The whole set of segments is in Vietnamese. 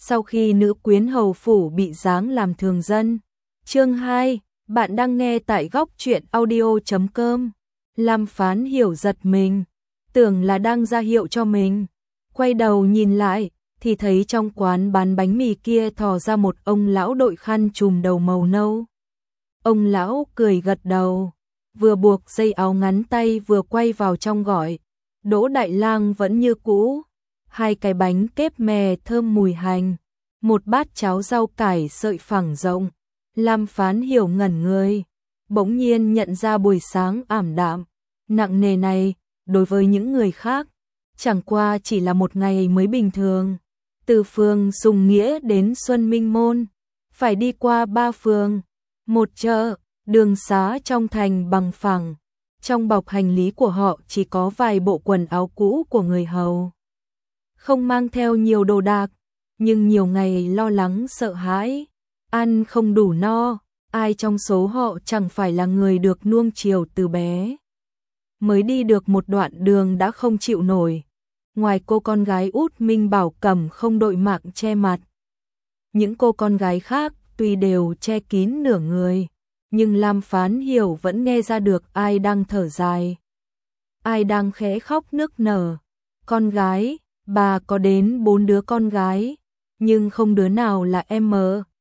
sau khi nữ quyến hầu phủ bị giáng làm thường dân. Chương 2, bạn đang nghe tại góc truyện audio.com. Lam Phán Hiểu giật mình, tưởng là đang ra hiệu cho mình. Quay đầu nhìn lại, thì thấy trong quán bán bánh mì kia thò ra một ông lão đội khăn trùm đầu màu nâu. Ông lão cười gật đầu, vừa buộc dây áo ngắn tay vừa quay vào trong gọi. Đỗ Đại Lang vẫn như cũ, 2 cái bánh kép mè thơm mùi hành, một bát cháo rau cải sợi phẳng rộng. Lam Phán Hiểu ngẩn người, bỗng nhiên nhận ra buổi sáng ảm đạm, nặng nề này, đối với những người khác, chẳng qua chỉ là một ngày mới bình thường. Từ phường Sùng Nghĩa đến Xuân Minh Môn, phải đi qua 3 phường, một chợ, đường xá trong thành bằng phẳng. Trong bọc hành lý của họ chỉ có vài bộ quần áo cũ của người hầu. Không mang theo nhiều đồ đạc, nhưng nhiều ngày lo lắng sợ hãi, ăn không đủ no, ai trong số họ chẳng phải là người được nuông chiều từ bé. Mới đi được một đoạn đường đã không chịu nổi. Ngoài cô con gái út Minh Bảo Cẩm không đội mạng che mặt, những cô con gái khác tuy đều che kín nửa người, nhưng Lam Phán Hiểu vẫn nghe ra được ai đang thở dài, ai đang khẽ khóc nức nở. Con gái, bà có đến 4 đứa con gái, nhưng không đứa nào là em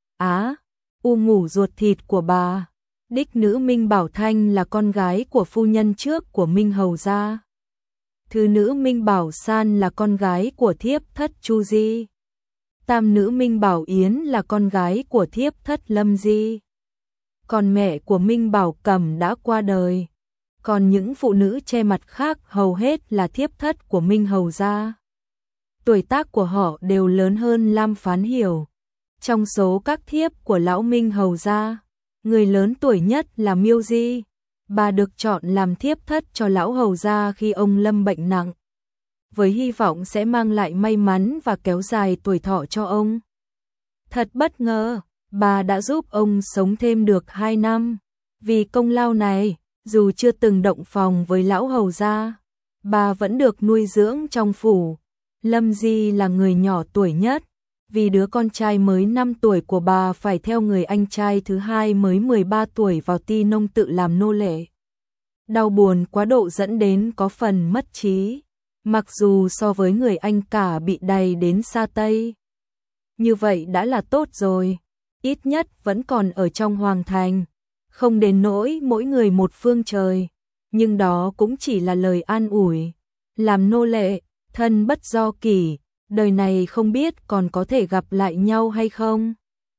U ngủ ruột thịt của bà. Đích nữ Minh Bảo Thanh là con gái của phu nhân trước của Minh Hầu gia. Thứ nữ Minh Bảo San là con gái của thiếp thất Chu Di. Tam nữ Minh Bảo Yến là con gái của thiếp thất Lâm Di. Còn mẹ của Minh Bảo Cẩm đã qua đời. Còn những phụ nữ che mặt khác hầu hết là thiếp thất của Minh Hầu gia. Tuổi tác của họ đều lớn hơn Lam Phán Hiểu. Trong số các thiếp của lão Minh Hầu gia, người lớn tuổi nhất là Miêu Di. Bà được chọn làm thiếp thất cho lão hầu gia khi ông lâm bệnh nặng, với hy vọng sẽ mang lại may mắn và kéo dài tuổi thọ cho ông. Thật bất ngờ, bà đã giúp ông sống thêm được 2 năm. Vì công lao này, dù chưa từng động phòng với lão hầu gia, bà vẫn được nuôi dưỡng trong phủ. Lâm Di là người nhỏ tuổi nhất, vì đứa con trai mới 5 tuổi của bà phải theo người anh trai thứ hai mới 13 tuổi vào Ti Nông tự làm nô lệ. Đau buồn quá độ dẫn đến có phần mất trí, mặc dù so với người anh cả bị đày đến xa Tây. Như vậy đã là tốt rồi, ít nhất vẫn còn ở trong hoàng thành, không đến nỗi mỗi người một phương trời, nhưng đó cũng chỉ là lời an ủi. Làm nô lệ, thân bất do kỷ, đời này không biết còn có thể gặp lại nhau hay không.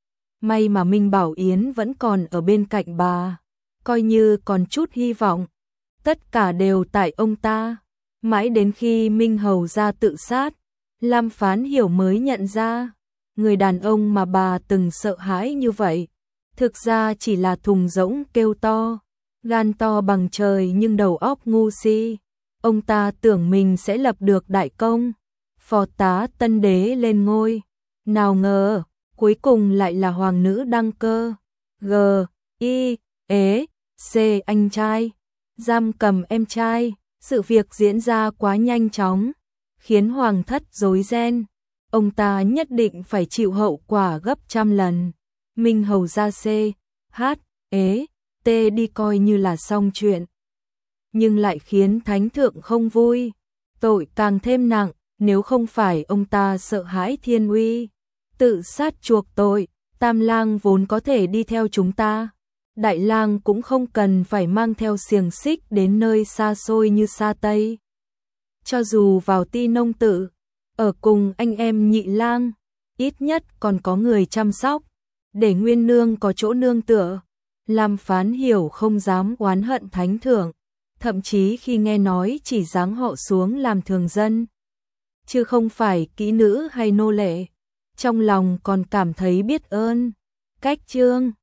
May mà Minh Bảo Yến vẫn còn ở bên cạnh bà, coi như còn chút hy vọng. Tất cả đều tại ông ta. Mãi đến khi Minh Hầu gia tự sát, Lam Phán Hiểu mới nhận ra, người đàn ông mà bà từng sợ hãi như vậy, thực ra chỉ là thùng rỗng kêu to, gan to bằng trời nhưng đầu óc ngu si. Ông ta tưởng mình sẽ lập được đại công, phò tá tân đế lên ngôi. Nào ngờ, cuối cùng lại là hoàng nữ đăng cơ. G.I.E.C anh trai, giam cầm em trai. Sự việc diễn ra quá nhanh chóng, khiến hoàng thất rối ren. Ông ta nhất định phải chịu hậu quả gấp trăm lần. Minh Hầu gia C.H.E.T đi coi như là xong chuyện, nhưng lại khiến thánh thượng không vui. Tội càng thêm nặng, nếu không phải ông ta sợ hãi thiên uy, tự sát chuộc tội, Tam lang vốn có thể đi theo chúng ta. Đại lang cũng không cần phải mang theo xiềng xích đến nơi xa xôi như xa Tây. Cho dù vào Ti Nông tự, ở cùng anh em Nhị lang, ít nhất còn có người chăm sóc, để Nguyên nương có chỗ nương tựa. Lam Phán Hiểu không dám oán hận thánh thượng, thậm chí khi nghe nói chỉ giáng họ xuống làm thường dân, chứ không phải kỹ nữ hay nô lệ, trong lòng còn cảm thấy biết ơn. Cách chương